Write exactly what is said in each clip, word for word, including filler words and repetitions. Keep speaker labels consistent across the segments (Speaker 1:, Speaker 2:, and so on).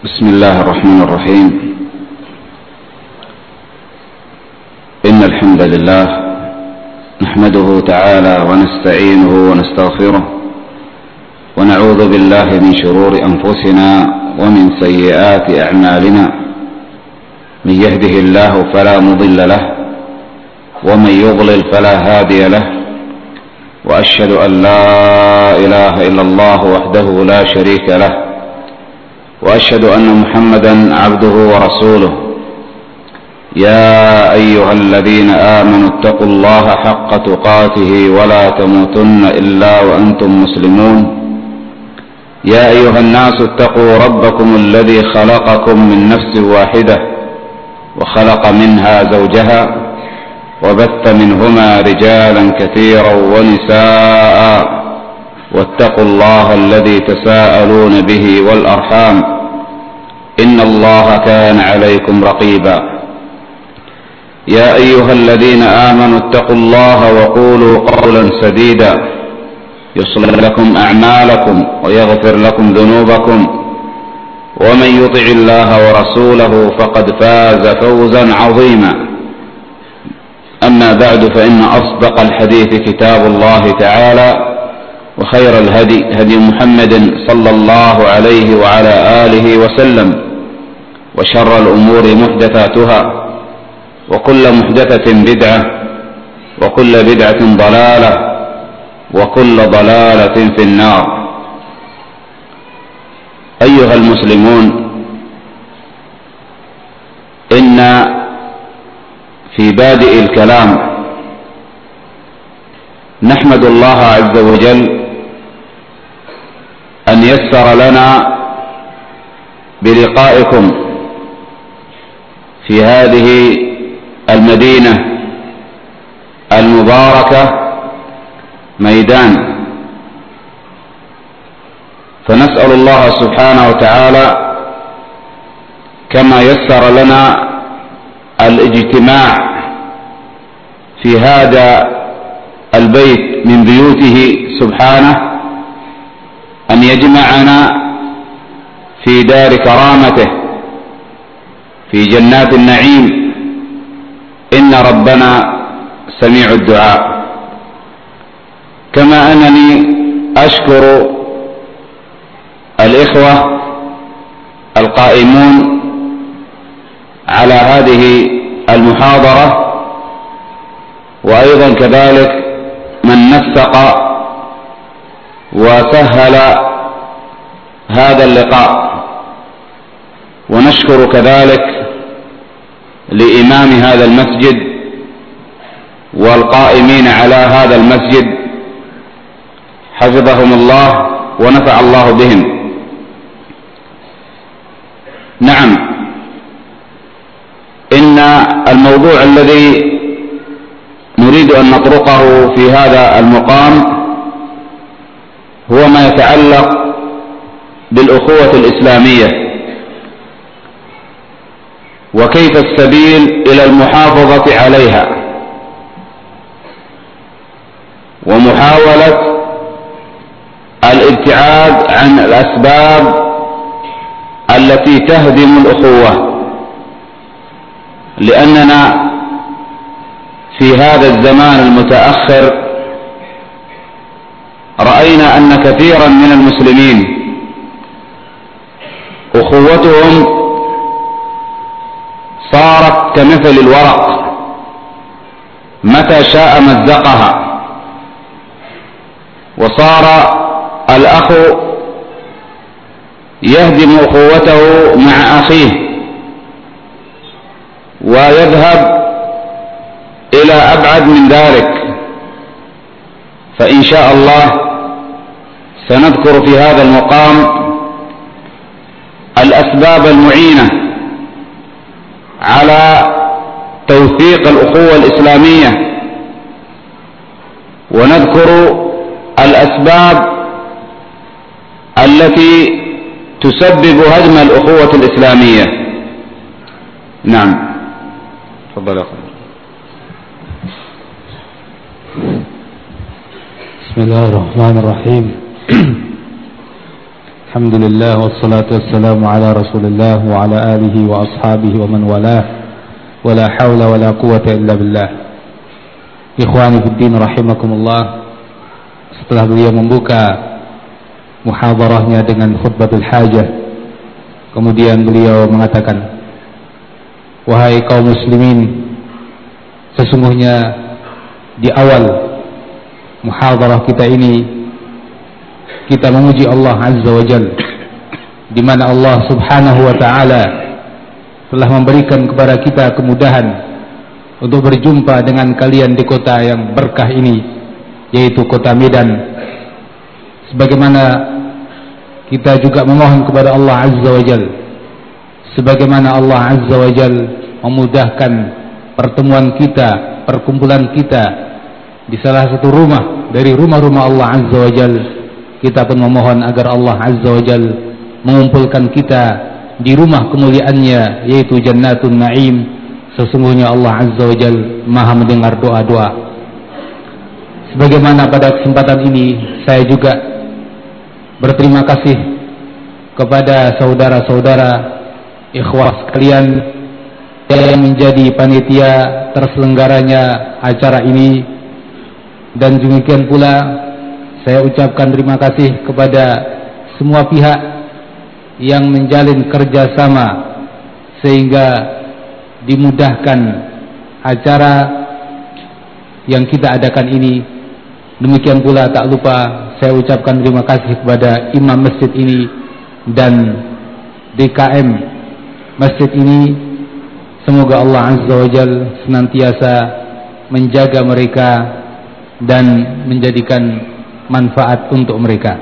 Speaker 1: بسم الله الرحمن الرحيم. إن الحمد لله نحمده تعالى ونستعينه ونستغفره ونعوذ بالله من شرور أنفسنا ومن سيئات أعمالنا. من يهده الله فلا مضل له ومن يضلل فلا هادي له، وأشهد أن لا إله إلا الله وحده لا شريك له، وأشهد أن محمدا عبده ورسوله. يا أيها الذين آمنوا اتقوا الله حق تقاته ولا تموتن إلا وأنتم مسلمون. يا أيها الناس اتقوا ربكم الذي خلقكم من نفس واحدة وخلق منها زوجها وبث منهما رجالا كثيرا ونساء، واتقوا الله الذي تساءلون به والأرحام إن الله كان عليكم رقيبا. يا أيها الذين آمنوا اتقوا الله وقولوا قولا سديدا يصلح لكم أعمالكم ويغفر لكم ذنوبكم، ومن يطع الله ورسوله فقد فاز فوزا عظيما. أما بعد، فإن أصدق الحديث كتاب الله تعالى، وخير الهدي هدي محمد صلى الله عليه وعلى آله وسلم، وشر الأمور محدثاتها، وكل محدثة بدعة، وكل بدعة ضلالة، وكل ضلالة في النار. أيها المسلمون، إن في بادئ الكلام نحمد الله عز وجل أن يسر لنا بلقائكم في هذه المدينة المباركة ميدان، فنسأل الله سبحانه وتعالى كما يسر لنا الاجتماع في هذا البيت من بيوته سبحانه أن يجمعنا في دار كرامته في جنات النعيم. إن ربنا سميع الدعاء. كما أنني أشكر الإخوة القائمون على هذه المحاضرة، وأيضا كذلك من نسق وسهل هذا اللقاء، ونشكر كذلك لإمام هذا المسجد والقائمين على هذا المسجد حفظهم الله ونفع الله بهم. نعم، إن الموضوع الذي نريد أن نطرقه في هذا المقام هو ما يتعلق بالأخوة الإسلامية، وكيف السبيل إلى المحافظة عليها، ومحاولة الابتعاد عن الأسباب التي تهدم الأخوة، لأننا في هذا الزمان المتأخر رأينا أن كثيرا من المسلمين أخوتهم صارت كمثل الورق، متى شاء مزقها، وصار الأخ يهدم أخوته مع أخيه ويذهب إلى أبعد من ذلك. فإن شاء الله سنذكر في هذا المقام الأسباب المعينة على توثيق الأخوة الإسلامية، ونذكر الأسباب التي تسبب هدم الأخوة الإسلامية. نعم، تفضل يا أخي.
Speaker 2: بسم الله الرحمن الرحيم.
Speaker 1: Alhamdulillah wassalatu wassalamu ala Rasulillah wa ala alihi wa ashabihi wa man walah wa la hawla wa la quwwata illa billah. Ikhwani fiddin rahimakumullah. Setelah beliau membuka muhadarahnya dengan khutbatul hajah, kemudian beliau mengatakan, wahai kaum muslimin, sesungguhnya di awal muhadarah kita ini kita memuji Allah Azza wa Jalla, di mana Allah Subhanahu wa taala telah memberikan kepada kita kemudahan untuk berjumpa dengan kalian di kota yang berkah ini, yaitu kota Medan. Sebagaimana kita juga memohon kepada Allah Azza wa Jalla, sebagaimana Allah Azza wa Jalla memudahkan pertemuan kita, perkumpulan kita di salah satu rumah dari rumah-rumah Allah Azza wa Jalla, kita pun memohon agar Allah Azza wa Jalla mengumpulkan kita di rumah kemuliaannya, yaitu Jannatun Na'im. Sesungguhnya Allah Azza wa Jalla Maha mendengar doa-doa. Sebagaimana pada kesempatan ini saya juga berterima kasih kepada saudara-saudara ikhwah sekalian yang menjadi panitia terselenggaranya acara ini, dan demikian pula saya ucapkan terima kasih kepada semua pihak yang menjalin kerjasama sehingga dimudahkan acara yang kita adakan ini. Demikian pula tak lupa saya ucapkan terima kasih kepada imam masjid ini dan D K M masjid ini. Semoga Allah Azza wa Jalla senantiasa menjaga mereka dan menjadikan manfaat untuk mereka.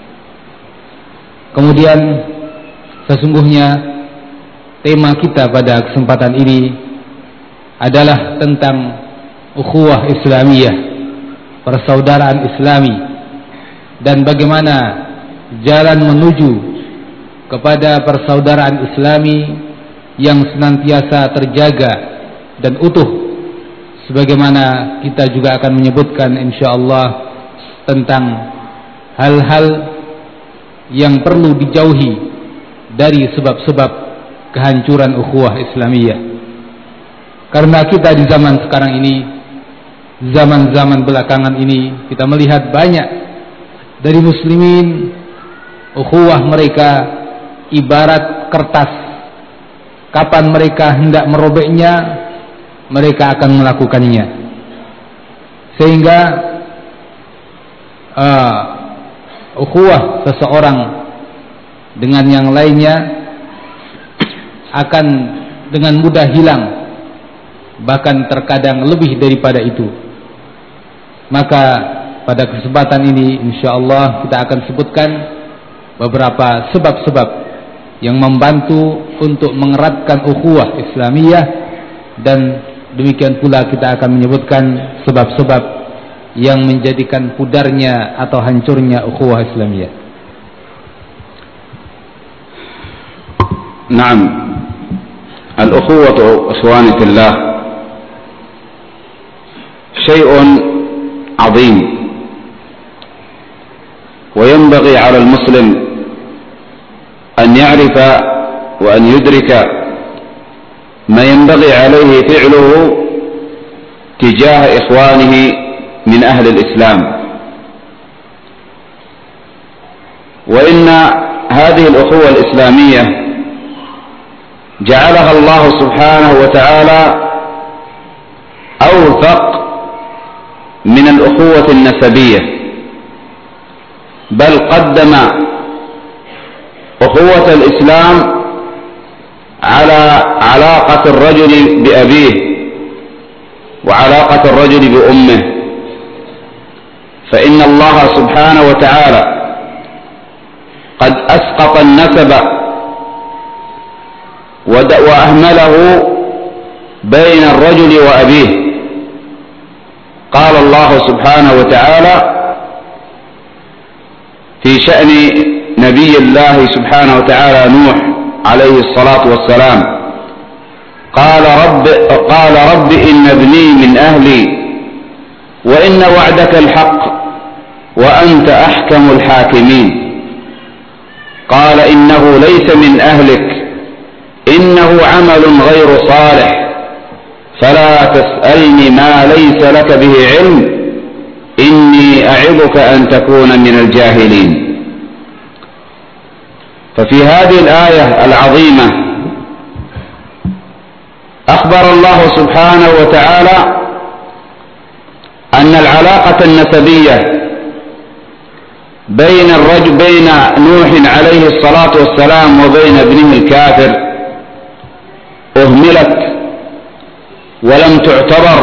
Speaker 1: Kemudian sesungguhnya tema kita pada kesempatan ini adalah tentang ukhuwah Islamiyah, persaudaraan Islami, dan bagaimana jalan menuju kepada persaudaraan Islami yang senantiasa terjaga dan utuh. Sebagaimana kita juga akan menyebutkan insyaallah tentang hal-hal yang perlu dijauhi dari sebab-sebab kehancuran ukhuwah Islamiyah. Karena kita di zaman sekarang ini, zaman-zaman belakangan ini, kita melihat banyak dari muslimin ukhuwah mereka ibarat kertas. Kapan mereka hendak merobeknya, mereka akan melakukannya. Sehingga uh, ukhuwah seseorang dengan yang lainnya akan dengan mudah hilang, bahkan terkadang lebih daripada itu. Maka pada kesempatan ini insyaallah kita akan sebutkan beberapa sebab-sebab yang membantu untuk mengeratkan ukhuwah Islamiyah, dan demikian pula kita akan menyebutkan sebab-sebab yang menjadikan pudarnya atau hancurnya ukhuwah Islamiyah.
Speaker 2: Naam, al-ukhuwah ikhwani fillah syai'un 'azim wa yanbaghi 'ala al-muslim أن يعرف وأن يدرك ما ينبغي عليه فعله تجاه إخوانه من أهل الإسلام. وإن هذه الأخوة الإسلامية جعلها الله سبحانه وتعالى أوثق من الأخوة النسبية، بل قدم أخوة الإسلام على علاقة الرجل بأبيه وعلاقة الرجل بأمه. فإن الله سبحانه وتعالى قد أسقط النسب وأهمله بين الرجل وأبيه. قال الله سبحانه وتعالى في شأن نبي الله سبحانه وتعالى نوح عليه الصلاة والسلام قال رب قال رب إن ابني من أهلي وإن وعدك الحق وأنت أحكم الحاكمين. قال إنه ليس من أهلك إنه عمل غير صالح فلا تسألني ما ليس لك به علم إني أعظك أن تكون من الجاهلين. ففي هذه الآية العظيمة أخبر الله سبحانه وتعالى أن العلاقة النسبية بين الرجل بين نوح عليه الصلاة والسلام وبين ابنه الكافر أهملت ولم تعتبر،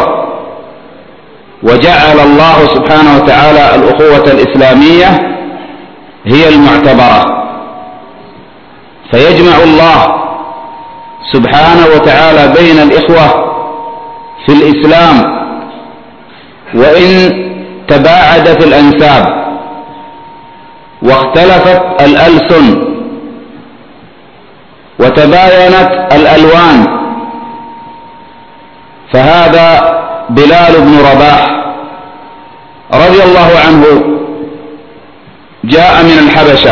Speaker 2: وجعل الله سبحانه وتعالى الأخوة الإسلامية هي المعتبرة، فيجمع الله سبحانه وتعالى بين الإخوة في الإسلام وإن تباعدت الأنساب واختلفت الألسن وتباينت الألوان. فهذا بلال بن رباح رضي الله عنه جاء من الحبشة،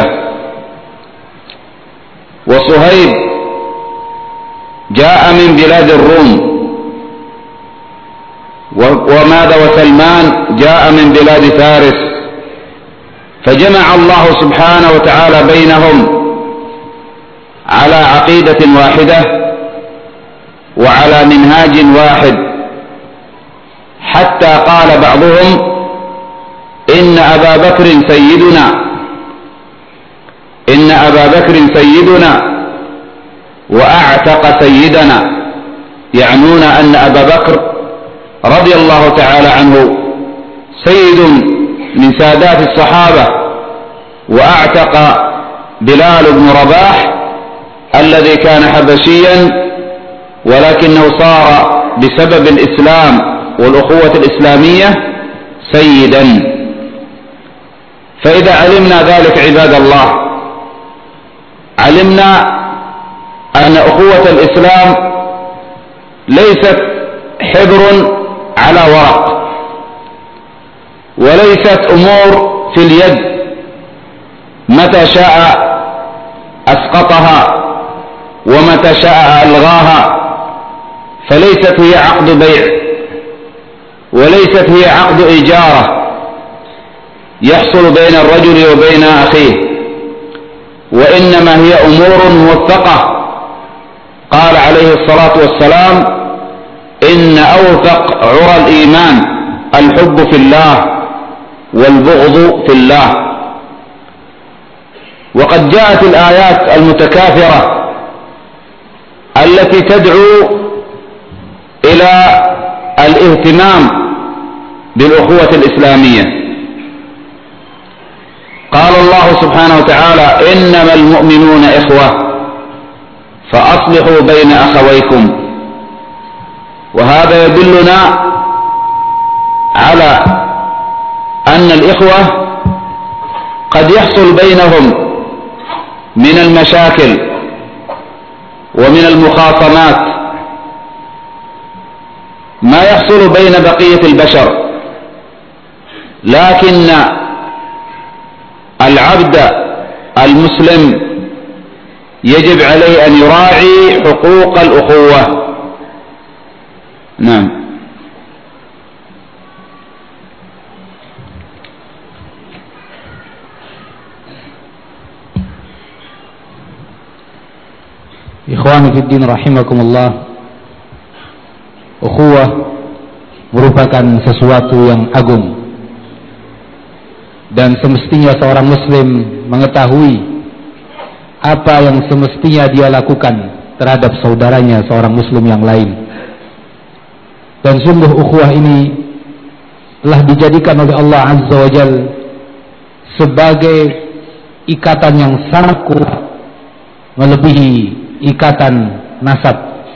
Speaker 2: وصهيب جاء من بلاد الروم، وماذا وسلمان جاء من بلاد فارس، فجمع الله سبحانه وتعالى بينهم على عقيدة واحدة وعلى منهاج واحد، حتى قال بعضهم إن أبا بكر سيدنا إن أبا بكر سيدنا وأعتق سيدنا، يعنون أن أبا بكر رضي الله تعالى عنه سيد من سادات الصحابة، وأعتق بلال بن رباح الذي كان حبشيا ولكنه صار بسبب الإسلام والأخوة الإسلامية سيدا. فإذا علمنا ذلك عباد الله علمنا أن أخوة الإسلام ليست حبر على ورق، وليست أمور في اليد متى شاء أسقطها ومتى شاء ألغاها، فليست هي عقد بيع وليست هي عقد إجارة يحصل بين الرجل وبين أخيه، وإنما هي أمور موثقة. قال عليه الصلاة والسلام إن أوثق عرى الإيمان الحب في الله والبغض في الله. وقد جاءت الآيات المتكاثرة التي تدعو إلى الاهتمام بالأخوة الإسلامية. قال الله سبحانه وتعالى إنما المؤمنون إخوة فأصلحوا بين أخويكم، وهذا يدلنا على أن الإخوة قد يحصل بينهم من المشاكل ومن المخاصمات ما يحصل بين بقية البشر، لكن العبد المسلم يجب عليه أن يراعي حقوق الأخوة. نعم.
Speaker 1: Ikhwani fiddin rahimakumullah, ukhuwah merupakan sesuatu yang agung, dan semestinya seorang muslim mengetahui apa yang semestinya dia lakukan terhadap saudaranya seorang muslim yang lain. Dan sungguh ukhuwah ini telah dijadikan oleh Allah Azza wa Jalla sebagai ikatan yang sangat kuat, melebihi ikatan nasab,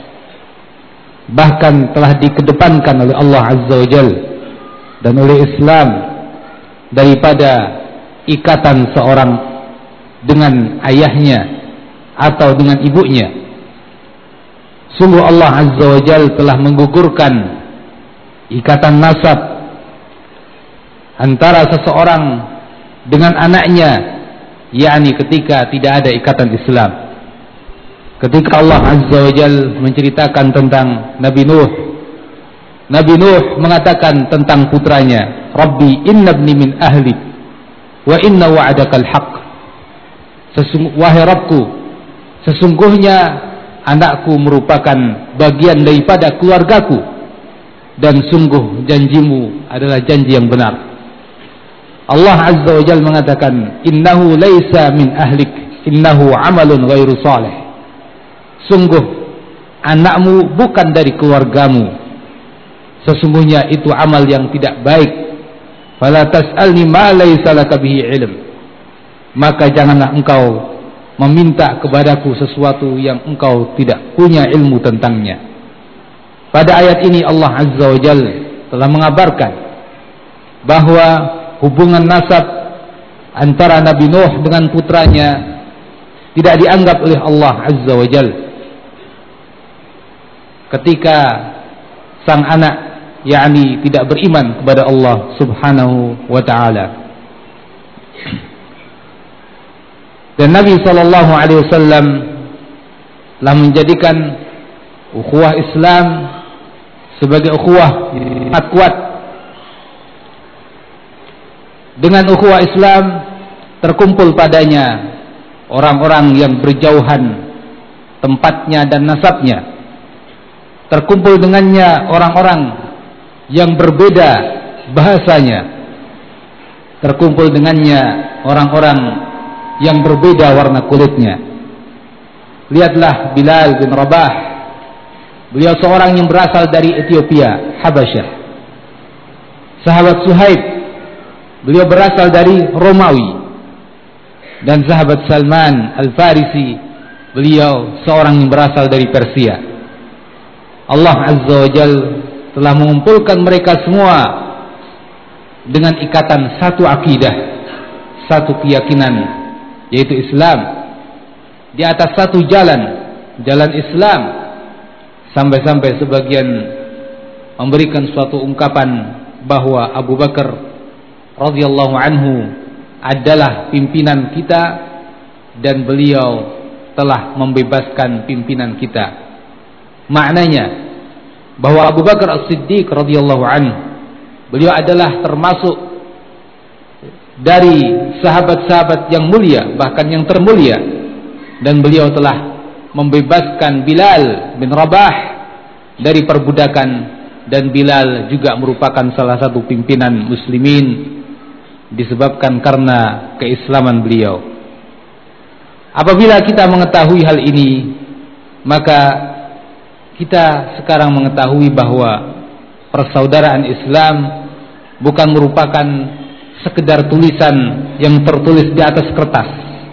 Speaker 1: bahkan telah dikedepankan oleh Allah Azza wa Jalla dan oleh Islam daripada ikatan seorang dengan ayahnya atau dengan ibunya. Sungguh Allah Azza wa Jalla telah menggugurkan ikatan nasab antara seseorang dengan anaknya yakni ketika tidak ada ikatan Islam. Ketika Allah Azza wa Jalla menceritakan tentang Nabi Nuh, Nabi Nuh mengatakan tentang putranya, Rabbi inna ibni min ahli wa inna wa'adakal haq. Wahai Rabbku, sesungguhnya anakku merupakan bagian daripada keluargaku, dan sungguh janjimu adalah janji yang benar. Allah Azza wa Jalla mengatakan, innahu laisa min ahlik, innahu amalun ghairu salih. Sungguh anakmu bukan dari keluargamu, sesungguhnya itu amal yang tidak baik. Fala tas'alni ma laisa laka bihi ilm. Maka janganlah engkau meminta kepadaku sesuatu yang engkau tidak punya ilmu tentangnya. Pada ayat ini Allah Azza wa Jalla telah mengabarkan bahwa hubungan nasab antara Nabi Nuh dengan putranya tidak dianggap oleh Allah Azza wa Jalla. Ketika sang anak yakni tidak beriman kepada Allah Subhanahu wa ta'ala. Dan Nabi sallallahu alaihi wasallam telah menjadikan ukhuwah Islam sebagai ukhuwah sangat kuat. Dengan ukhuwah Islam terkumpul padanya orang-orang yang berjauhan tempatnya dan nasabnya. Terkumpul dengannya orang-orang yang berbeda bahasanya. Terkumpul dengannya orang-orang yang berbeda warna kulitnya. Lihatlah Bilal bin Rabah. Beliau seorang yang berasal dari Ethiopia, Habasyah. Sahabat Suhaib, beliau berasal dari Romawi. Dan sahabat Salman Al-Farisi, beliau seorang yang berasal dari Persia. Allah Azza wa Jalla telah mengumpulkan mereka semua dengan ikatan satu akidah, satu keyakinan, yaitu Islam, di atas satu jalan, jalan Islam. Sampai-sampai sebagian memberikan suatu ungkapan bahwa Abu Bakar radhiyallahu anhu adalah pimpinan kita dan beliau telah membebaskan pimpinan kita. Maknanya bahwa Abu Bakar As-Siddiq radhiyallahu anhu, beliau adalah termasuk dari sahabat-sahabat yang mulia, bahkan yang termulia, dan beliau telah membebaskan Bilal bin Rabah dari perbudakan, dan Bilal juga merupakan salah satu pimpinan muslimin disebabkan karena keislaman beliau. Apabila kita mengetahui hal ini, maka kita sekarang mengetahui bahwa persaudaraan Islam bukan merupakan sekedar tulisan yang tertulis di atas kertas.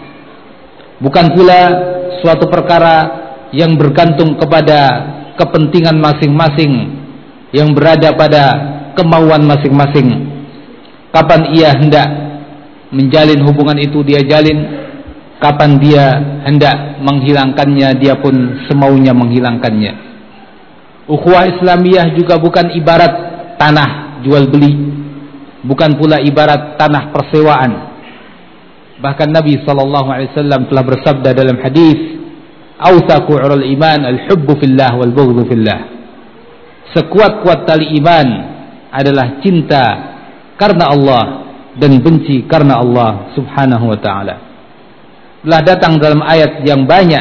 Speaker 1: Bukan pula suatu perkara yang bergantung kepada kepentingan masing-masing, yang berada pada kemauan masing-masing. Kapan ia hendak menjalin hubungan itu dia jalin, kapan dia hendak menghilangkannya dia pun semaunya menghilangkannya. Ukhuwah Islamiyah juga bukan ibarat tanah jual beli, bukan pula ibarat tanah persewaan. Bahkan Nabi sallallahu alaihi wasallam telah bersabda dalam hadis, "Awsaqu 'ural iman al-hubbu fillah wal bughdhu fillah." Sekuat-kuat tali iman adalah cinta karena Allah dan benci karena Allah Subhanahu wa taala. Telah datang dalam ayat yang banyak,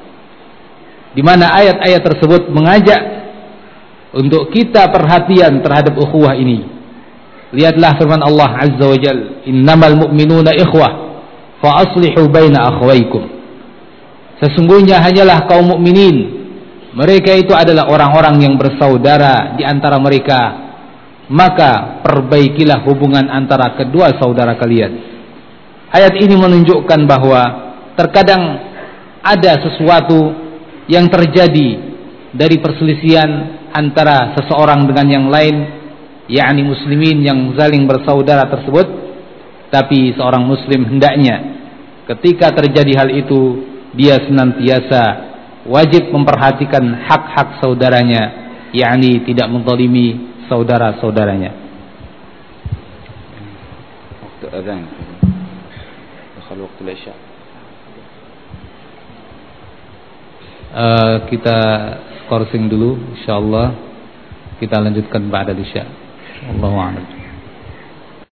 Speaker 1: di mana ayat-ayat tersebut mengajak untuk kita perhatian terhadap ukhuwah ini. Lihatlah firman Allah Azza wa Jalla, "Innamal mu'minuna ikhwah, fa aslihu baina akhwaykum." Sesungguhnya hanyalah kaum mukminin, mereka itu adalah orang-orang yang bersaudara di antara mereka, maka perbaikilah hubungan antara kedua saudara kalian. Ayat ini menunjukkan bahwa terkadang ada sesuatu yang terjadi dari perselisihan antara seseorang dengan yang lain, yakni muslimin yang saling bersaudara tersebut. Tapi seorang muslim hendaknya ketika terjadi hal itu, dia senantiasa wajib memperhatikan hak-hak saudaranya, yakni tidak menzalimi saudara-saudaranya.
Speaker 2: Waktu azan. دخل وقت العشاء.
Speaker 1: Uh, kita skorsing dulu, insyaallah kita lanjutkan ba'da isya. Allahu a'lam.